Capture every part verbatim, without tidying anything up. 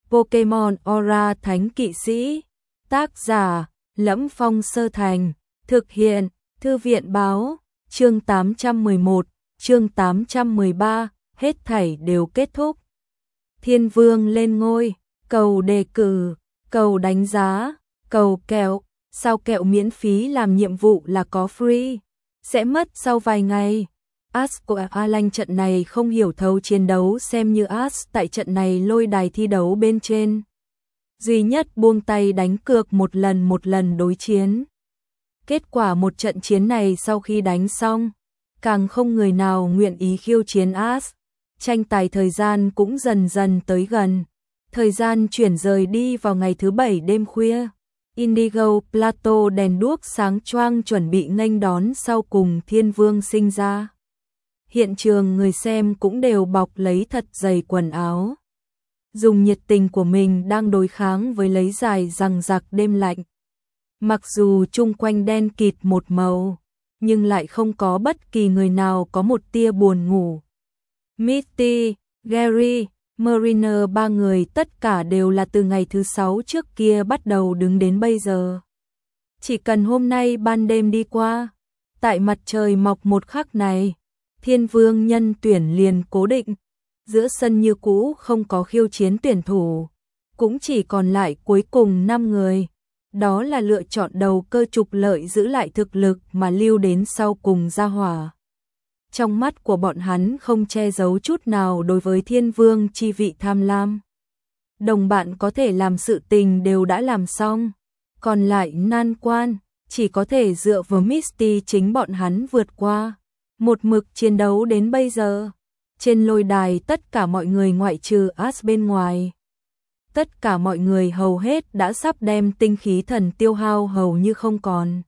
Pokemon Aura Thánh Kỵ Sĩ. Tác giả: Lẫm Phong Sơ Thành. Thực hiện: Thư viện báo. Chương tám trăm mười một, chương tám trăm mười ba, hết thảy đều kết thúc. Thiên Vương lên ngôi, cầu đề cử, cầu đánh giá, cầu kẹo, sao kẹo miễn phí làm nhiệm vụ là có free, sẽ mất sau vài ngày. As của Alan trận này không hiểu thấu chiến đấu, xem như As tại trận này lôi đài thi đấu bên trên. Duy nhất buông tay đánh cược một lần một lần đối chiến. Kết quả một trận chiến này sau khi đánh xong, càng không người nào nguyện ý khiêu chiến As. Tranh tài thời gian cũng dần dần tới gần. Thời gian chuyển rời đi vào ngày thứ bảy đêm khuya. Indigo Plateau đèn đuốc sáng choang chuẩn bị nghênh đón sau cùng Thiên Vương sinh ra. Hiện trường người xem cũng đều bọc lấy thật dày quần áo. Dùng nhiệt tình của mình đang đối kháng với lấy dài rằng giặc đêm lạnh. Mặc dù chung quanh đen kịt một màu, nhưng lại không có bất kỳ người nào có một tia buồn ngủ. Misty, Gary, Mariner ba người tất cả đều là từ ngày thứ sáu trước kia bắt đầu đứng đến bây giờ. Chỉ cần hôm nay ban đêm đi qua, tại mặt trời mọc một khắc này, Thiên Vương nhân tuyển liền cố định. Giữa sân như cũ không có khiêu chiến tuyển thủ, cũng chỉ còn lại cuối cùng năm người. Đó là lựa chọn đầu cơ trục lợi giữ lại thực lực mà lưu đến sau cùng ra hỏa. Trong mắt của bọn hắn không che giấu chút nào đối với Thiên Vương chi vị tham lam. Đồng bạn có thể làm sự tình đều đã làm xong, còn lại nan quan, chỉ có thể dựa vào Misty chính bọn hắn vượt qua. Một mực chiến đấu đến bây giờ. Trên lôi đài tất cả mọi người ngoại trừ As bên ngoài. Tất cả mọi người hầu hết đã sắp đem tinh khí thần tiêu hao hầu như không còn.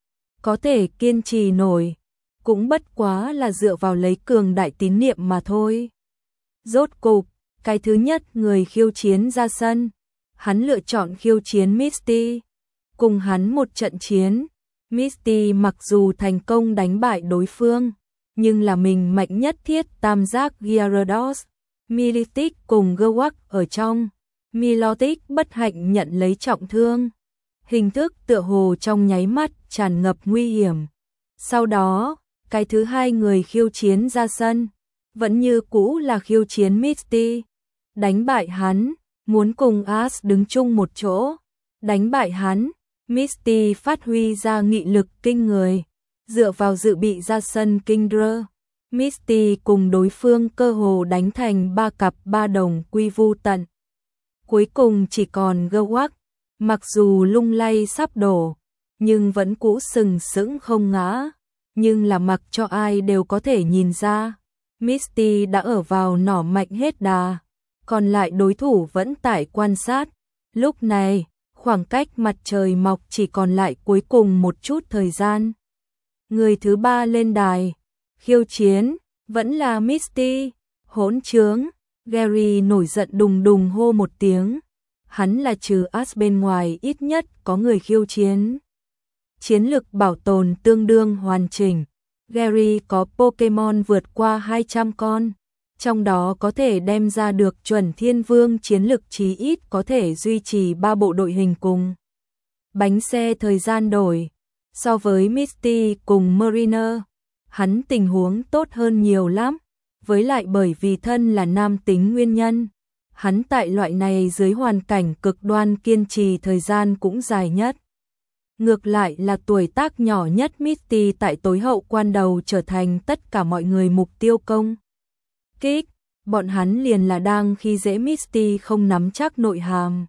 Có thể kiên trì nổi, cũng bất quá là dựa vào lấy cường đại tín niệm mà thôi. Rốt cục, cái thứ nhất người khiêu chiến ra sân. Hắn lựa chọn khiêu chiến Misty. Cùng hắn một trận chiến, Misty mặc dù thành công đánh bại đối phương, nhưng là mình mạnh nhất thiết tam giác Gyarados, Milotic cùng Gewak ở trong. Milotic bất hạnh nhận lấy trọng thương. Hình thức tựa hồ trong nháy mắt tràn ngập nguy hiểm. Sau đó, cái thứ hai người khiêu chiến ra sân, vẫn như cũ là khiêu chiến Misty. Đánh bại hắn, muốn cùng As đứng chung một chỗ. Đánh bại hắn, Misty phát huy ra nghị lực kinh người. Dựa vào dự bị ra sân Kingdra, Misty cùng đối phương cơ hồ đánh thành ba cặp ba đồng quy vu tận. Cuối cùng chỉ còn Gewak, mặc dù lung lay sắp đổ, nhưng vẫn cũ sừng sững không ngã. Nhưng là mặc cho ai đều có thể nhìn ra, Misty đã ở vào nỏ mạnh hết đà, còn lại đối thủ vẫn tại quan sát. Lúc này, khoảng cách mặt trời mọc chỉ còn lại cuối cùng một chút thời gian. Người thứ ba lên đài, khiêu chiến, vẫn là Misty. Hỗn trướng, Gary nổi giận đùng đùng hô một tiếng. Hắn là trừ As bên ngoài ít nhất có người khiêu chiến. Chiến lực bảo tồn tương đương hoàn chỉnh. Gary có Pokemon vượt qua hai trăm con, trong đó có thể đem ra được chuẩn Thiên Vương chiến lực chí ít có thể duy trì ba bộ đội hình cùng. Bánh xe thời gian đổi. So với Misty cùng Mariner, hắn tình huống tốt hơn nhiều lắm, với lại bởi vì thân là nam tính nguyên nhân, hắn tại loại này dưới hoàn cảnh cực đoan kiên trì thời gian cũng dài nhất. Ngược lại là tuổi tác nhỏ nhất Misty tại tối hậu quan đầu trở thành tất cả mọi người mục tiêu công kích, bọn hắn liền là đang khi dễ Misty không nắm chắc nội hàm.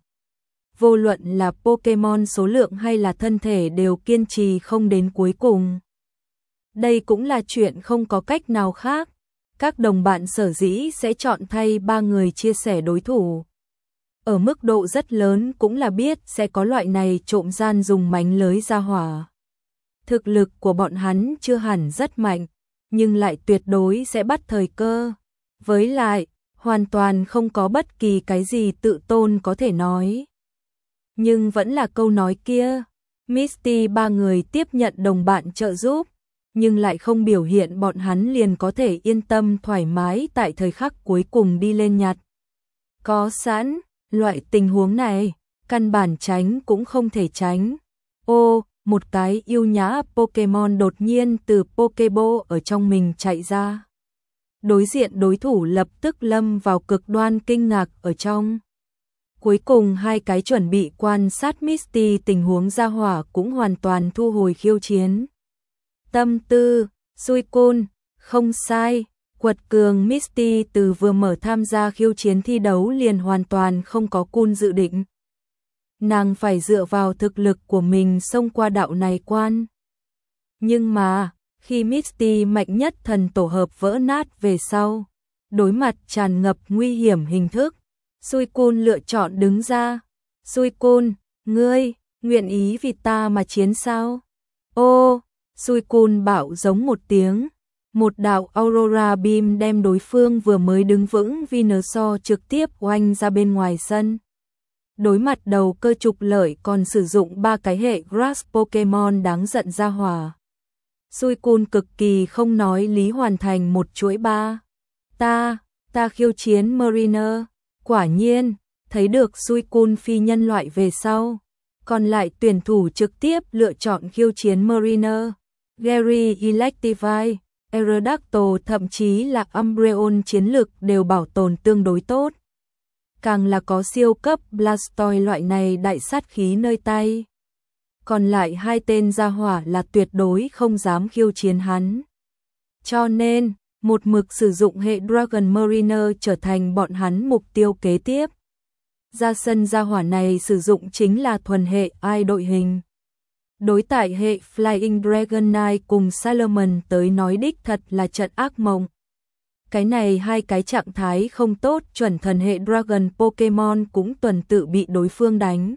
Vô luận là Pokemon số lượng hay là thân thể đều kiên trì không đến cuối cùng. Đây cũng là chuyện không có cách nào khác. Các đồng bạn sở dĩ sẽ chọn thay ba người chia sẻ đối thủ. Ở mức độ rất lớn cũng là biết sẽ có loại này trộm gian dùng mánh lới ra hỏa. Thực lực của bọn hắn chưa hẳn rất mạnh, nhưng lại tuyệt đối sẽ bắt thời cơ. Với lại, hoàn toàn không có bất kỳ cái gì tự tôn có thể nói. Nhưng vẫn là câu nói kia, Misty ba người tiếp nhận đồng bạn trợ giúp, nhưng lại không biểu hiện bọn hắn liền có thể yên tâm thoải mái tại thời khắc cuối cùng đi lên nhặt. Có sẵn, Loại tình huống này, căn bản tránh cũng không thể tránh. Ô, một cái yêu nhã Pokemon đột nhiên từ Pokeball ở trong mình chạy ra. Đối diện đối thủ lập tức lâm vào cực đoan kinh ngạc ở trong. Cuối cùng hai cái chuẩn bị quan sát Misty tình huống ra hỏa cũng hoàn toàn thu hồi khiêu chiến. Tâm tư, Suicune, không sai, quật cường Misty từ vừa mở tham gia khiêu chiến thi đấu liền hoàn toàn không có cool dự định. Nàng phải dựa vào thực lực của mình xông qua đạo này quan. Nhưng mà, khi Misty mạnh nhất thần tổ hợp vỡ nát về sau, đối mặt tràn ngập nguy hiểm hình thức, Suicune lựa chọn đứng ra. Suicune, ngươi, nguyện ý vì ta mà chiến sao? Ô, Suicune bảo giống một tiếng. Một đạo Aurora Beam đem đối phương vừa mới đứng vững Venusaur trực tiếp oanh ra bên ngoài sân. Đối mặt đầu cơ trục lợi còn sử dụng ba cái hệ Grass Pokemon đáng giận ra hỏa. Suicune cực kỳ không nói lý hoàn thành một chuỗi ba. Ta, ta khiêu chiến Mariner. Quả nhiên, thấy được Suicune phi nhân loại về sau. Còn lại tuyển thủ trực tiếp lựa chọn khiêu chiến Mariner, Gary Electivire, Aerodactyl thậm chí là Umbreon chiến lực đều bảo tồn tương đối tốt. Càng là có siêu cấp Blastoise loại này đại sát khí nơi tay. Còn lại hai tên gia hỏa là tuyệt đối không dám khiêu chiến hắn. Cho nên, một mực sử dụng hệ Dragon Mariner trở thành bọn hắn mục tiêu kế tiếp. Ra sân gia hỏa này sử dụng chính là thuần hệ ai đội hình. Đối tại hệ Flying Dragonite cùng Salomon tới nói đích thật là trận ác mộng. Cái này hai cái trạng thái không tốt chuẩn thần hệ Dragon Pokemon cũng tuần tự bị đối phương đánh.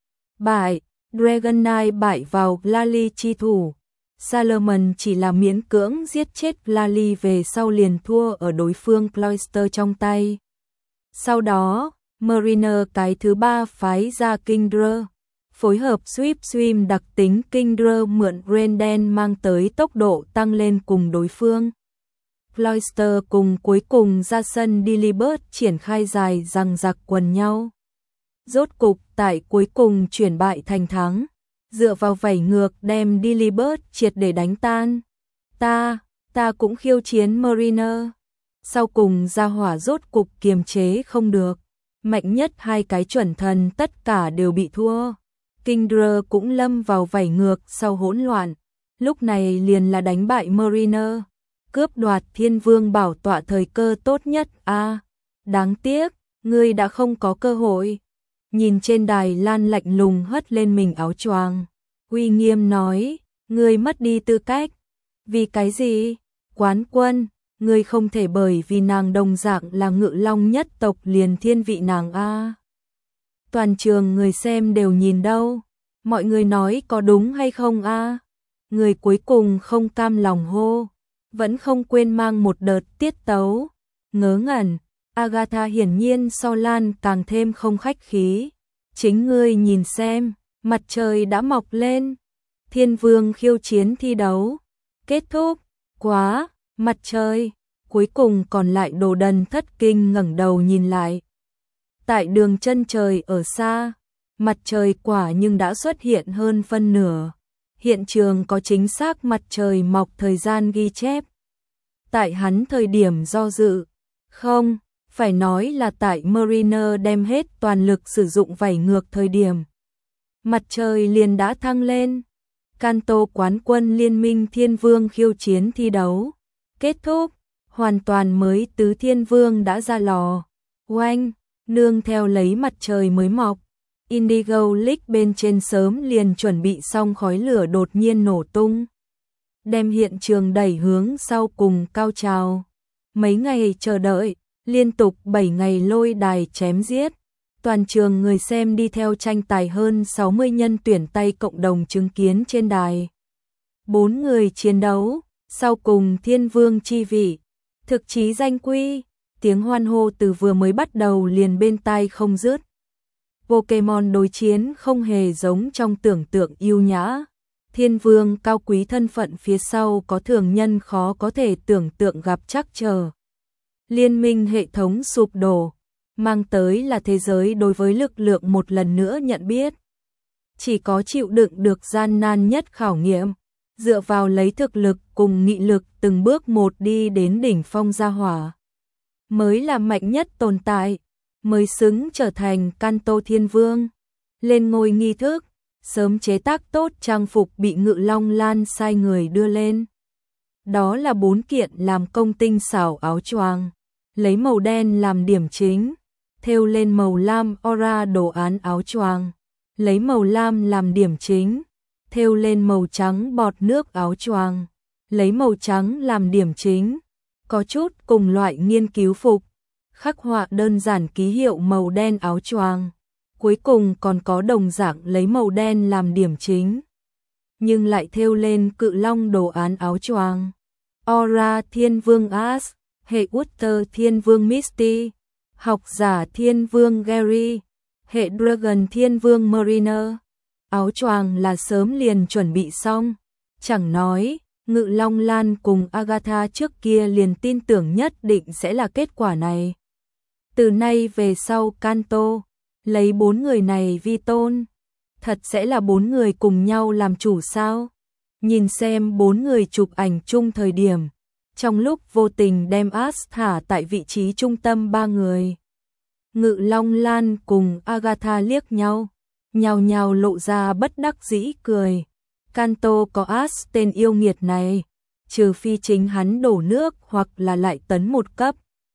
Bại, Dragonite bại vào Lally chi thủ. Salomon chỉ là miễn cưỡng giết chết Lally về sau liền thua ở đối phương Cloyster trong tay. Sau đó, Mariner cái thứ ba phái ra Kingdra, phối hợp Sweep Swim đặc tính Kingdra mượn Rain đen mang tới tốc độ tăng lên cùng đối phương. Cloyster cùng cuối cùng ra sân Delibird triển khai dài rằng giặc quần nhau. Rốt cục tại cuối cùng chuyển bại thành thắng, dựa vào vảy ngược đem Delibird triệt để đánh tan. Ta, ta cũng khiêu chiến Mariner. Sau cùng ra hỏa rốt cục kiềm chế không được. Mạnh nhất hai cái chuẩn thần tất cả đều bị thua. Kingdra cũng lâm vào vảy ngược sau hỗn loạn. Lúc này liền là đánh bại Mariner. Cướp đoạt thiên vương bảo tọa thời cơ tốt nhất a à, đáng tiếc, ngươi đã không có cơ hội. Nhìn trên đài Lan lạnh lùng hất lên mình áo choàng, uy nghiêm nói, ngươi mất đi tư cách. Vì cái gì? Quán quân, ngươi không thể bởi vì nàng đồng dạng là ngự long nhất tộc liền thiên vị nàng a à. Toàn trường người xem đều nhìn đâu. Mọi người nói có đúng hay không a à? Người cuối cùng không cam lòng hô. Vẫn không quên mang một đợt tiết tấu. Ngớ ngẩn, Agatha hiển nhiên so Lan càng thêm không khách khí. Chính ngươi nhìn xem, mặt trời đã mọc lên. Thiên vương khiêu chiến thi đấu. Kết thúc, quá, mặt trời. Cuối cùng còn lại đồ đần thất kinh ngẩng đầu nhìn lại. Tại đường chân trời ở xa, mặt trời quả nhưng đã xuất hiện hơn phân nửa. Hiện trường có chính xác mặt trời mọc thời gian ghi chép. Tại hắn thời điểm do dự, không, phải nói là tại Mariner đem hết toàn lực sử dụng vảy ngược thời điểm. Mặt trời liền đã thăng lên. Kanto quán quân liên minh thiên vương khiêu chiến thi đấu. Kết thúc, hoàn toàn mới tứ thiên vương đã ra lò. Oanh, nương theo lấy mặt trời mới mọc. Indigo League bên trên sớm liền chuẩn bị xong khói lửa đột nhiên nổ tung. Đem hiện trường đẩy hướng sau cùng cao trào. Mấy ngày chờ đợi, liên tục bảy ngày lôi đài chém giết. Toàn trường người xem đi theo tranh tài hơn sáu mươi nhân tuyển tay cộng đồng chứng kiến trên đài. Bốn người chiến đấu, sau cùng thiên vương chi vị. Thực chí danh quy, tiếng hoan hô từ vừa mới bắt đầu liền bên tai không dứt. Pokemon đối chiến không hề giống trong tưởng tượng yêu nhã. Thiên vương cao quý thân phận phía sau có thường nhân khó có thể tưởng tượng gặp trắc trở. Liên minh hệ thống sụp đổ, mang tới là thế giới đối với lực lượng một lần nữa nhận biết. Chỉ có chịu đựng được gian nan nhất khảo nghiệm, dựa vào lấy thực lực cùng nghị lực từng bước một đi đến đỉnh phong gia hỏa, mới là mạnh nhất tồn tại, mới xứng trở thành Kanto Thiên Vương. Lên ngôi nghi thức, sớm chế tác tốt trang phục bị Ngự Long Lan sai người đưa lên. Đó là bốn kiện làm công tinh xảo áo choàng, lấy màu đen làm điểm chính, thêu lên màu lam aura đồ án áo choàng, lấy màu lam làm điểm chính, thêu lên màu trắng bọt nước áo choàng, lấy màu trắng làm điểm chính, có chút cùng loại nghiên cứu phục, khắc họa đơn giản ký hiệu màu đen áo choàng, cuối cùng còn có đồng dạng lấy màu đen làm điểm chính, nhưng lại thêu lên cự long đồ án áo choàng. Aura Thiên Vương Ash, hệ Water Thiên Vương Misty, học giả Thiên Vương Gary, hệ Dragon Thiên Vương Mariner. Áo choàng là sớm liền chuẩn bị xong, chẳng nói, Ngự Long Lan cùng Agatha trước kia liền tin tưởng nhất định sẽ là kết quả này. Từ nay về sau Kanto, lấy bốn người này vi tôn, thật sẽ là bốn người cùng nhau làm chủ sao? Nhìn xem bốn người chụp ảnh chung thời điểm, trong lúc vô tình đem Ash thả tại vị trí trung tâm ba người. Ngự Long Lan cùng Agatha liếc nhau, nhào nhào lộ ra bất đắc dĩ cười. Kanto có Ash tên yêu nghiệt này, trừ phi chính hắn đổ nước hoặc là lại tấn một cấp.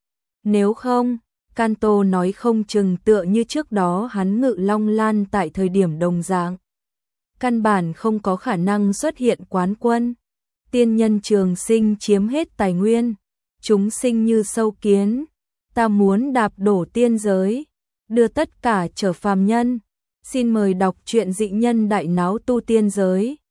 Nếu không, Kanto nói không chừng tựa như trước đó hắn Ngự Long Lan tại thời điểm đồng dạng. Căn bản không có khả năng xuất hiện quán quân. Tiên nhân trường sinh chiếm hết tài nguyên, chúng sinh như sâu kiến, ta muốn đạp đổ tiên giới, đưa tất cả trở phàm nhân. Xin mời đọc truyện Dị Nhân Đại Náo Tu Tiên Giới.